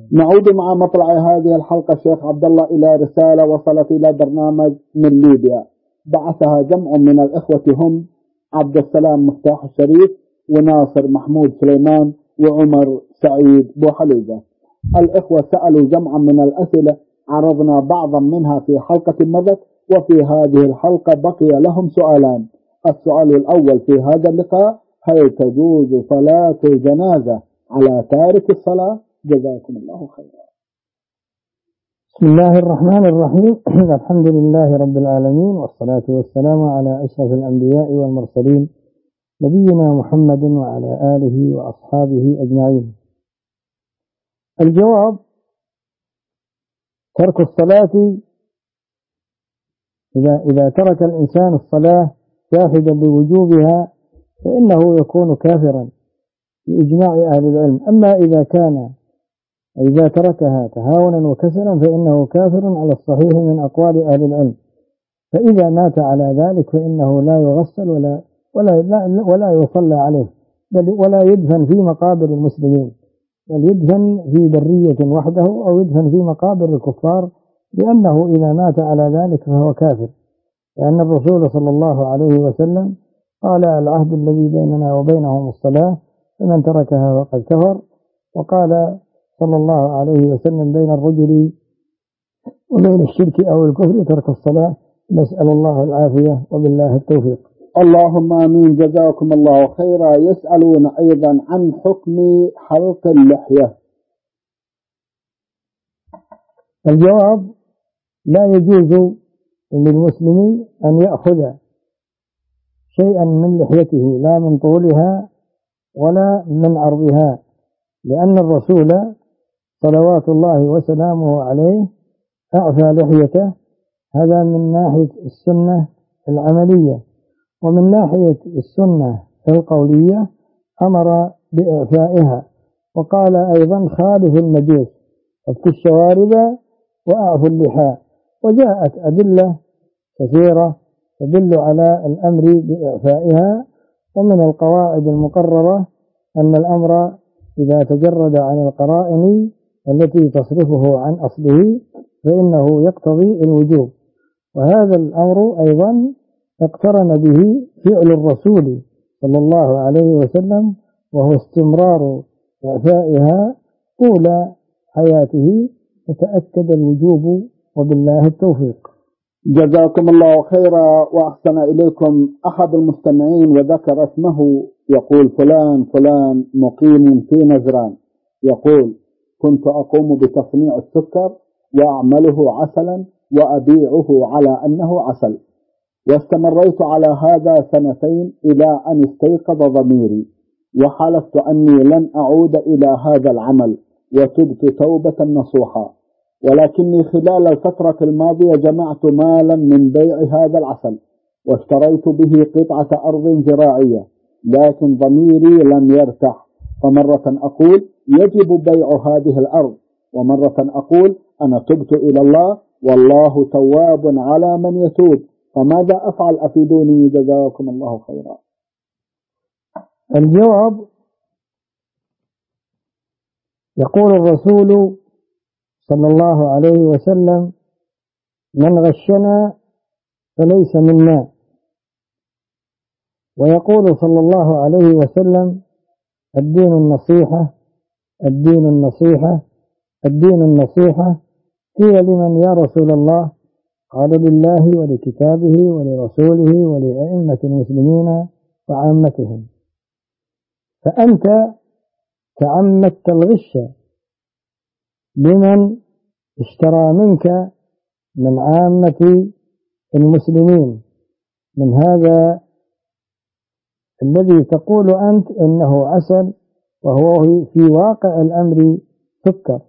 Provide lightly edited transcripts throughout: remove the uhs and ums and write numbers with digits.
نعود مع مطلع هذه الحلقة شيخ عبد الله إلى رسالة وصلت إلى برنامج من ليبيا، بعثها جمع من الإخوة هم عبد السلام مفتاح الشريف وناصر محمود سليمان وعمر سعيد بوحليجة. الإخوة سألوا جمعا من الأسئلة، عرضنا بعضا منها في حلقة مضت، وفي هذه الحلقة بقي لهم سؤالان. السؤال الأول في هذا اللقاء: هل تجوز صلاة الجنازة على تارك الصلاة؟ جزاكم الله خيرا. بسم الله الرحمن الرحيم. الحمد لله رب العالمين، والصلاة والسلام على أشرف الأنبياء والمرسلين نبينا محمد وعلى آله وأصحابه أجمعين. الجواب: ترك الصلاة، إذا ترك الإنسان الصلاة جاحدا بوجوبها فإنه يكون كافرا بإجماع أهل العلم. أما إذا تركها تهاونا وكسلا فإنه كافر على الصحيح من أقوال أهل العلم. فإذا مات على ذلك فإنه لا يغسل ولا يصلى عليه، ولا يدفن في مقابر المسلمين، بل يدفن في برية وحده أو يدفن في مقابر الكفار، لأنه إذا مات على ذلك فهو كافر. لأن الرسول صلى الله عليه وسلم قال: العهد الذي بيننا وبينهم الصلاة، فمن تركها فقد كفر. وقال صلى الله عليه وسلم: بين الرجل وبين الشرك أو الكفر ترك الصلاة. نسأل الله العافية وبالله التوفيق. اللهم آمين، جزاكم الله خيرا. يسألون أيضا عن حكم حلق اللحية. الجواب: لا يجوز للمسلم أن يأخذ شيئا من لحيته، لا من طولها ولا من عرضها، لأن الرسول صلوات الله وسلامه عليه أعفى لحيته. هذا من ناحية السنة العملية، ومن ناحية السنة القولية أمر بإعفائها، وقال أيضا: خالف المجوس وفي الشوارب وأعفوا اللحى. وجاءت أدلة كثيرة تدل على الأمر بإعفائها. ومن القواعد المقررة أن الأمر إذا تجرد عن القرائن التي تصرفه عن أصله فإنه يقتضي الوجوب. وهذا الأمر أيضا اقترن به فعل الرسول صلى الله عليه وسلم، وهو استمرار إعفائها طول حياته، فتأكد الوجوب وبالله التوفيق. جزاكم الله خيرا وأحسن إليكم. أحد المستمعين وذكر اسمه يقول: فلان فلان مقيم في نزران، يقول: كنت أقوم بتصنيع السكر وأعمله عسلا وأبيعه على أنه عسل، واستمريت على هذا 2 سنين إلى أن استيقظ ضميري، وحلفت أني لن أعود إلى هذا العمل، وتبت توبة نصوحا. ولكني خلال الفترة الماضية جمعت مالا من بيع هذا العسل، واشتريت به قطعة أرض زراعية، لكن ضميري لم يرتاح، فمرة أقول يجب بيع هذه الأرض، ومرة أقول أنا تبت إلى الله والله تواب على من يتوب، فماذا أفعل؟ أفيدوني جزاكم الله خيرا. الجواب: يقول الرسول صلى الله عليه وسلم: من غشنا فليس منا. ويقول صلى الله عليه وسلم: الدين النصيحة، الدين النصيحة، الدين النصيحة. قيل: لمن يا رسول الله؟ قال: لله ولكتابه ولرسوله ولأئمة المسلمين وعامتهم. فأنت تعمدت الغش بمن اشترى منك من عامة المسلمين، من هذا الذي تقول أنت إنه عسل وهو في واقع الأمر سكر.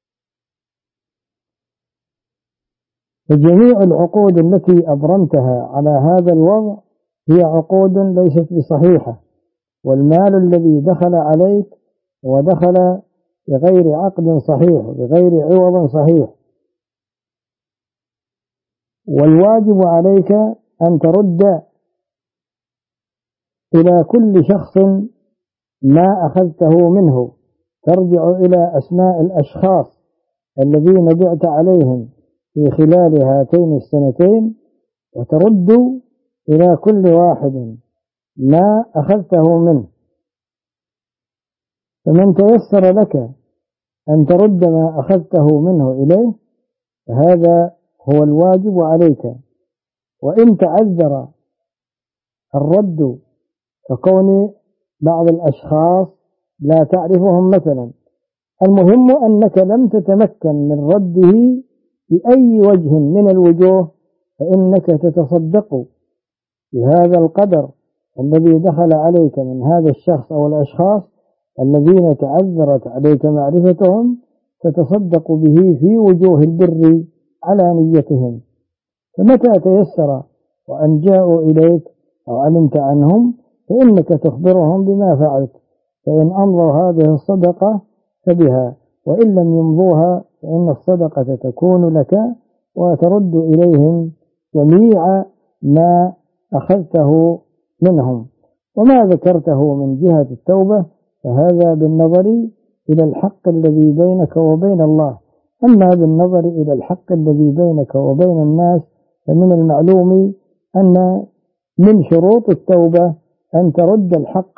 فجميع العقود التي أبرمتها على هذا الوضع هي عقود ليست بصحيحة، والمال الذي دخل عليك ودخل بغير عقد صحيح، بغير عوض صحيح. والواجب عليك أن ترد إلى كل شخص ما أخذته منه، ترجع إلى أسماء الأشخاص الذين بعت عليهم في خلال هاتين السنتين، وترد إلى كل واحد ما أخذته منه. فمن تيسر لك أن ترد ما أخذته منه إليه فهذا هو الواجب عليك. وإن تعذر الرد ككون بعض الأشخاص لا تعرفهم مثلا، المهم أنك لم تتمكن من رده بأي وجه من الوجوه، فإنك تتصدق بهذا القدر الذي دخل عليك من هذا الشخص أو الأشخاص الذين تعذرت عليك معرفتهم، تتصدق به في وجوه البر على نيتهم. فمتى تيسر وأن جاءوا إليك أو علمت عنهم فإنك تخبرهم بما فعلت، فإن أمضوا هذه الصدقة فبها، وإن لم يمضوها فإن الصدقة تكون لك وترد إليهم جميع ما أخذته منهم. وما ذكرته من جهة التوبة فهذا بالنظر إلى الحق الذي بينك وبين الله. أما بالنظر إلى الحق الذي بينك وبين الناس فمن المعلوم أن من شروط التوبة أن ترد الحق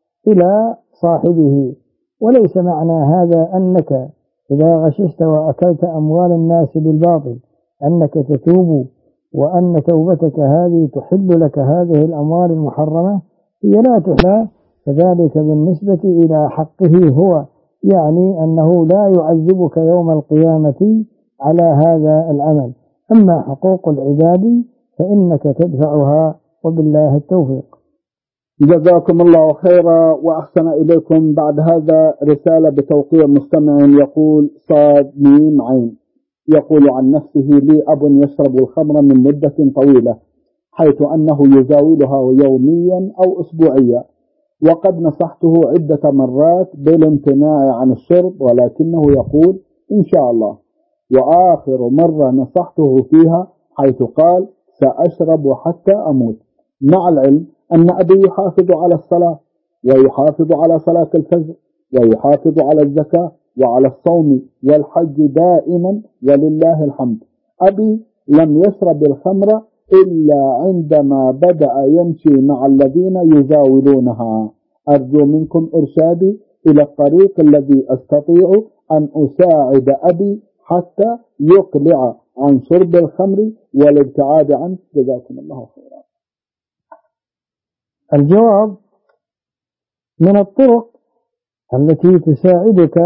إلى صاحبه. وليس معنى هذا أنك إذا غششت وأكلت أموال الناس بالباطل أنك تتوب، وأن توبتك هذه تحل لك هذه الأموال المحرمة، هي لا تحلى. كذلك بالنسبة إلى حقه هو، يعني أنه لا يعذبك يوم القيامة على هذا العمل. أما حقوق العباد فإنك تدفعها، وبالله التوفيق. جزاكم الله خيرا وأحسن إليكم. بعد هذا رسالة بتوقيع مستمع يقول صاد ميم عين، يقول عن نفسه: لي أب يشرب الخمر من مدة طويلة، حيث أنه يزاولها يوميا أو أسبوعيا، وقد نصحته عدة مرات بالامتناع عن الشرب، ولكنه يقول إن شاء الله. وآخر مرة نصحته فيها حيث قال سأشرب حتى أموت، مع العلم أن أبي يحافظ على الصلاة، ويحافظ على صلاة الفجر، ويحافظ على الزكاة وعلى الصوم والحج دائما ولله الحمد. أبي لم يشرب الخمر إلا عندما بدأ يمشي مع الذين يزاولونها. أرجو منكم إرشادي إلى الطريق الذي أستطيع أن أساعد أبي حتى يقلع عن شرب الخمر والابتعاد عنه، جزاكم الله خيرا. الجواب: من الطرق التي تساعدك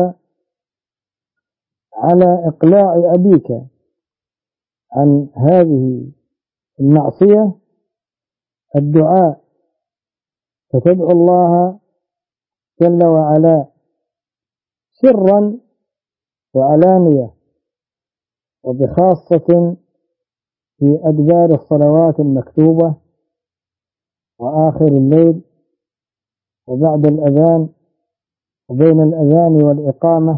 على إقلاع أبيك عن هذه المعصية الدعاء، فتدعو الله جل وعلا سرا وعلانية، وبخاصة في أدبار الصلوات المكتوبة وآخر الليل وبعد الأذان وبين الأذان والإقامة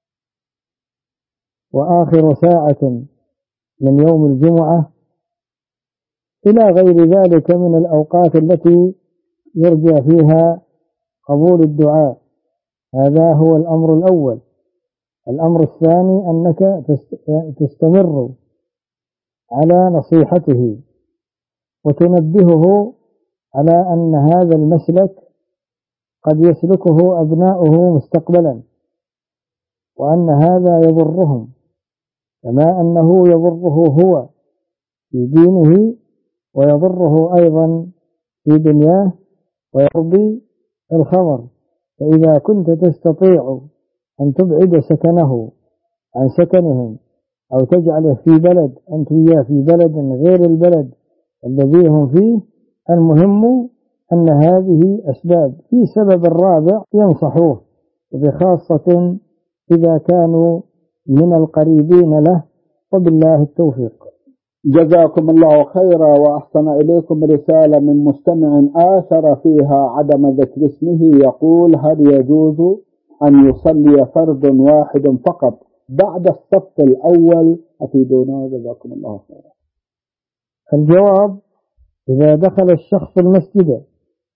وآخر ساعة من يوم الجمعة، إلى غير ذلك من الأوقات التي يرجى فيها قبول الدعاء. هذا هو الأمر الأول. الأمر الثاني أنك تستمر على نصيحته وتنبهه على أن هذا المسلك قد يسلكه أبناؤه مستقبلا، وأن هذا يضرهم كما أنه يضره هو في دينه ويضره أيضا في دنياه ويرضي الخمر. فإذا كنت تستطيع أن تبعد سكنه عن سكنهم أو تجعله في بلد أنت وياه في بلد غير البلد الذي هم فيه، المهم أن هذه أسباب. في سبب الرابع ينصحوه، وبخاصة إذا كانوا من القريبين له، وبالله التوفيق. جزاكم الله خيرا وأحسن إليكم. رسالة من مستمع آثر فيها عدم ذكر اسمه، يقول: هل يجوز أن يصلي فرد واحد فقط بعد الصف الأول؟ أفيدونا جزاكم الله خيرا. الجواب: إذا دخل الشخص المسجد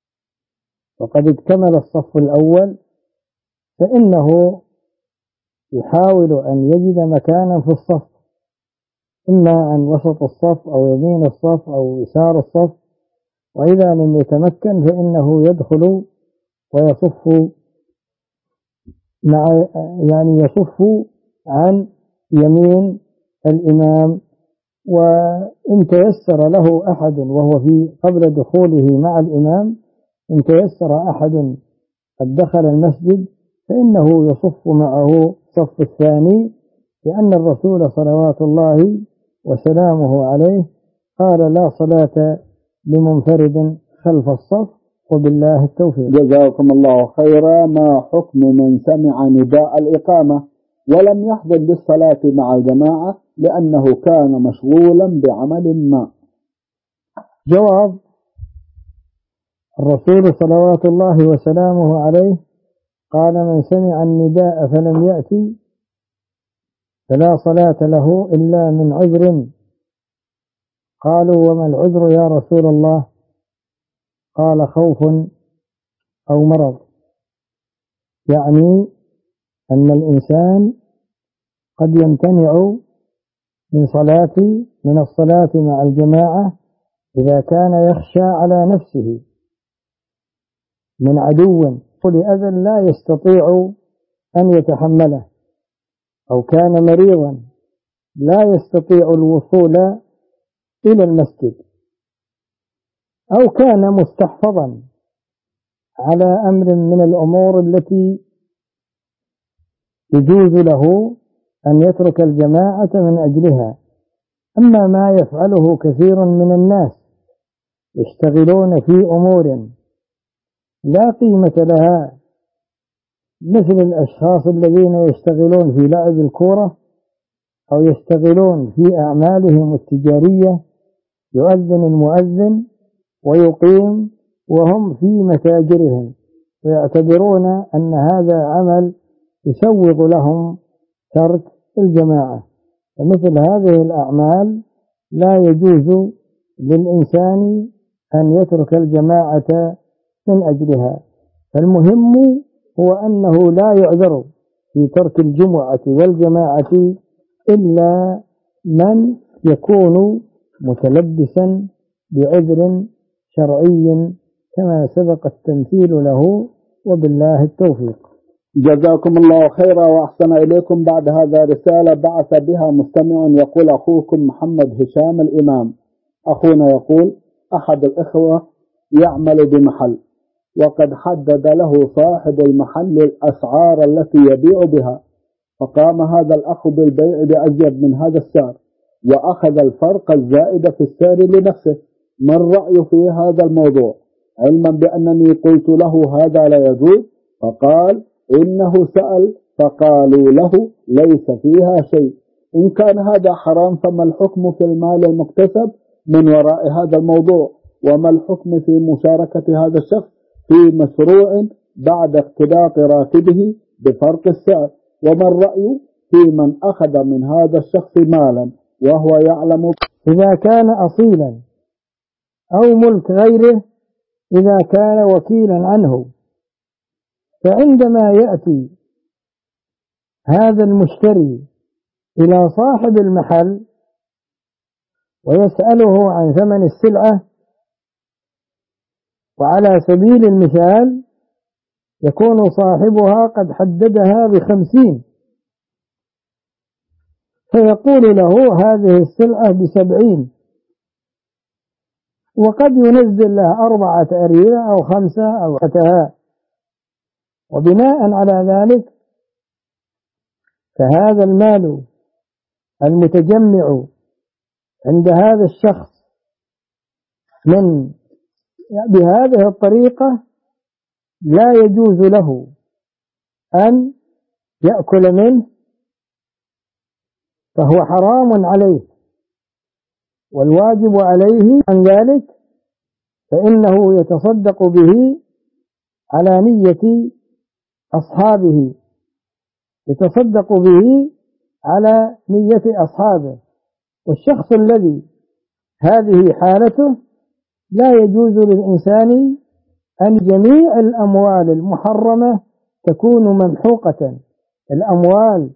وقد اكتمل الصف الأول فإنه يحاول أن يجد مكانا في الصف، إما عن وسط الصف أو يمين الصف أو يسار الصف، وإذا لم يتمكن فإنه يدخل ويصف يصف عن يمين الإمام. وإن تيسر له أحد وهو قبل دخوله مع الإمام، إن تيسر أحد قد دخل المسجد فإنه يصف معه الصف الثاني، لأن الرسول صلوات الله وسلامه عليه قال: لا صلاة لمنفرد خلف الصف، وبالله التوفيق. جزاكم الله خيرا. ما حكم من سمع نداء الإقامة ولم يحضر بالصلاة مع الجماعة لأنه كان مشغولا بعمل ما؟ جواب: الرسول صلوات الله وسلامه عليه قال: من سمع النداء فلم يأتي فلا صلاة له إلا من عذر. قالوا: وما العذر يا رسول الله؟ قال: خوف أو مرض. يعني أن الإنسان قد يمتنع من الصلاة مع الجماعة إذا كان يخشى على نفسه من عدو لأذى لا يستطيع أن يتحمله، أو كان مريضا لا يستطيع الوصول إلى المسجد، أو كان مستحفظا على أمر من الأمور التي يجوز له أن يترك الجماعة من أجلها. أما ما يفعله كثير من الناس يشتغلون في أمور لا قيمة لها، مثل الأشخاص الذين يشتغلون في لعب الكورة أو يشتغلون في أعمالهم التجارية، يؤذن المؤذن ويقيم وهم في متاجرهم، ويعتبرون أن هذا عمل يسوغ لهم ترك الجماعة. فمثل هذه الأعمال لا يجوز للإنسان أن يترك الجماعة من أجلها. فالمهم هو أنه لا يعذر في ترك الجمعة والجماعة إلا من يكون متلبسا بعذر شرعي كما سبق التمثيل له، وبالله التوفيق. جزاكم الله خيرا وأحسن إليكم. بعد هذا رسالة بعث بها مستمع يقول: أخوكم محمد هشام الإمام. أخونا يقول: أحد الإخوة يعمل بمحل، وقد حدد له صاحب المحل الأسعار التي يبيع بها، فقام هذا الأخ بالبيع بأزيد من هذا السعر، وأخذ الفرق الزائد في السعر لنفسه. ما الرأي في هذا الموضوع، علما بأنني قلت له هذا لا يجوز؟ فقال إنه سأل فقالوا له ليس فيها شيء. إن كان هذا حرام فما الحكم في المال المكتسب من وراء هذا الموضوع؟ وما الحكم في مشاركة هذا الشخص في مشروع بعد اختلاط راتبه بفرق السعر؟ وما الرأي في من أخذ من هذا الشخص مالا وهو يعلم؟ إذا كان أصيلا أو ملك غيره، إذا كان وكيلا عنه، فعندما يأتي هذا المشتري إلى صاحب المحل ويسأله عن ثمن السلعة، وعلى سبيل المثال يكون صاحبها قد حددها ب50، فيقول له هذه السلعة ب70، وقد ينزل له 4 أريلة أو 5 أو 6، وبناء على ذلك فهذا المال المتجمع عند هذا الشخص بهذه الطريقة لا يجوز له أن يأكل منه، فهو حرام عليه، والواجب عليه عن ذلك فإنه يتصدق به على نية أصحابه، يتصدق به على نية أصحابه. والشخص الذي هذه حالته لا يجوز للإنسان أن جميع الأموال المحرمة تكون ممحوقة، الأموال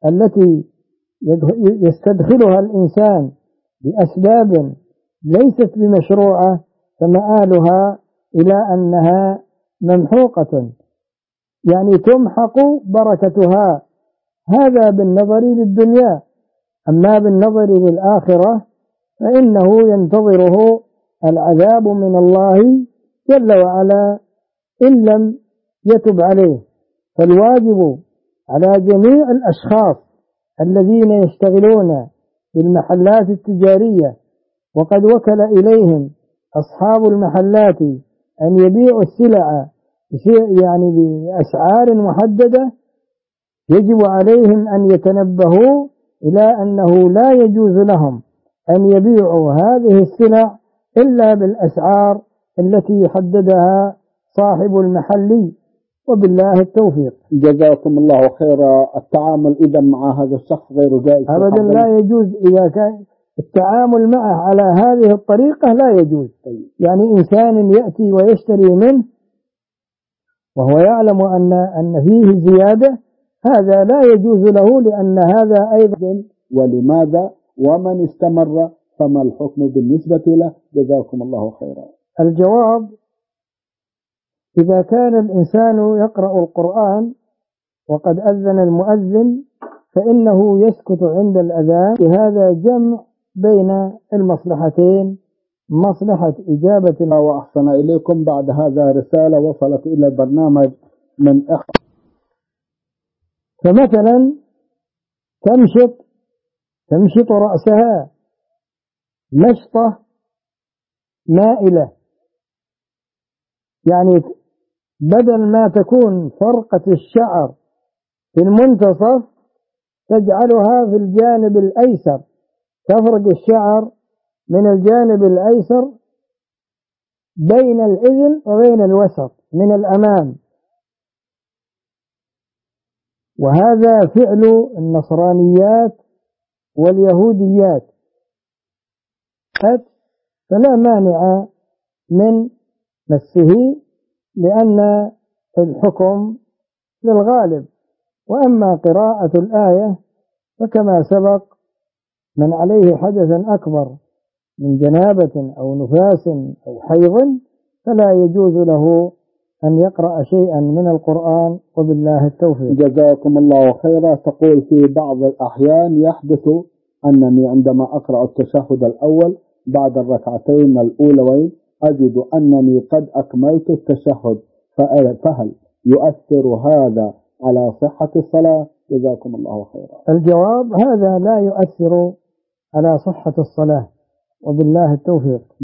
التي يستدخلها الإنسان بأسباب ليست بمشروعة فمآلها إلى أنها ممحوقة، يعني تمحق بركتها. هذا بالنظر للدنيا. أما بالنظر للآخرة فإنه ينتظره العذاب من الله جل وعلا إن لم يتب عليه. فالواجب على جميع الأشخاص الذين يشتغلون بالمحلات التجارية وقد وكل إليهم أصحاب المحلات أن يبيعوا السلع يعني بأسعار محددة، يجب عليهم أن يتنبهوا إلى أنه لا يجوز لهم أن يبيعوا هذه السلع إلا بالأسعار التي حددها صاحب المحل، وبالله التوفيق. جزاكم الله خيرا. التعامل إذا مع هذا الشخص غير جائز أبدا، لا يجوز. إذا كان التعامل معه على هذه الطريقة لا يجوز. يعني إنسان يأتي ويشتري منه وهو يعلم أن فيه زيادة، هذا لا يجوز له، لأن هذا أيضا. ولماذا؟ ومن استمر فما الحكم بالنسبة له؟ جزاكم الله خيرا. الجواب: إذا كان الإنسان يقرأ القرآن وقد أذن المؤذن فإنه يسكت عند الأذان. هذا جمع بين المصلحتين، مصلحة إجابة الله. وأحسن إليكم. بعد هذا رسالة وصلت إلى البرنامج من فمثلا تمشط رأسها مشطة مائلة، يعني بدل ما تكون فرقة الشعر في المنتصف تجعلها في الجانب الأيسر، تفرق الشعر من الجانب الأيسر بين الإذن وبين الوسط من الأمام. وهذا فعل النصرانيات واليهوديات، فلا مانع من مسه لأن الحكم للغالب. وأما قراءة الآية فكما سبق: من عليه حدث أكبر من جنابة أو نفاس أو حيض فلا يجوز له أن يقرأ شيئا من القرآن، وبالله التوفيق. جزاكم الله خيرا. تقول: في بعض الأحيان يحدث أنني عندما أقرأ التشهد الأول بعد الركعتين الأولوين أجد أنني قد أكملت التشهد، فهل يؤثر هذا على صحة الصلاة؟ جزاكم الله خيرا. الجواب: هذا لا يؤثر على صحة الصلاة، وبالله التوفيق.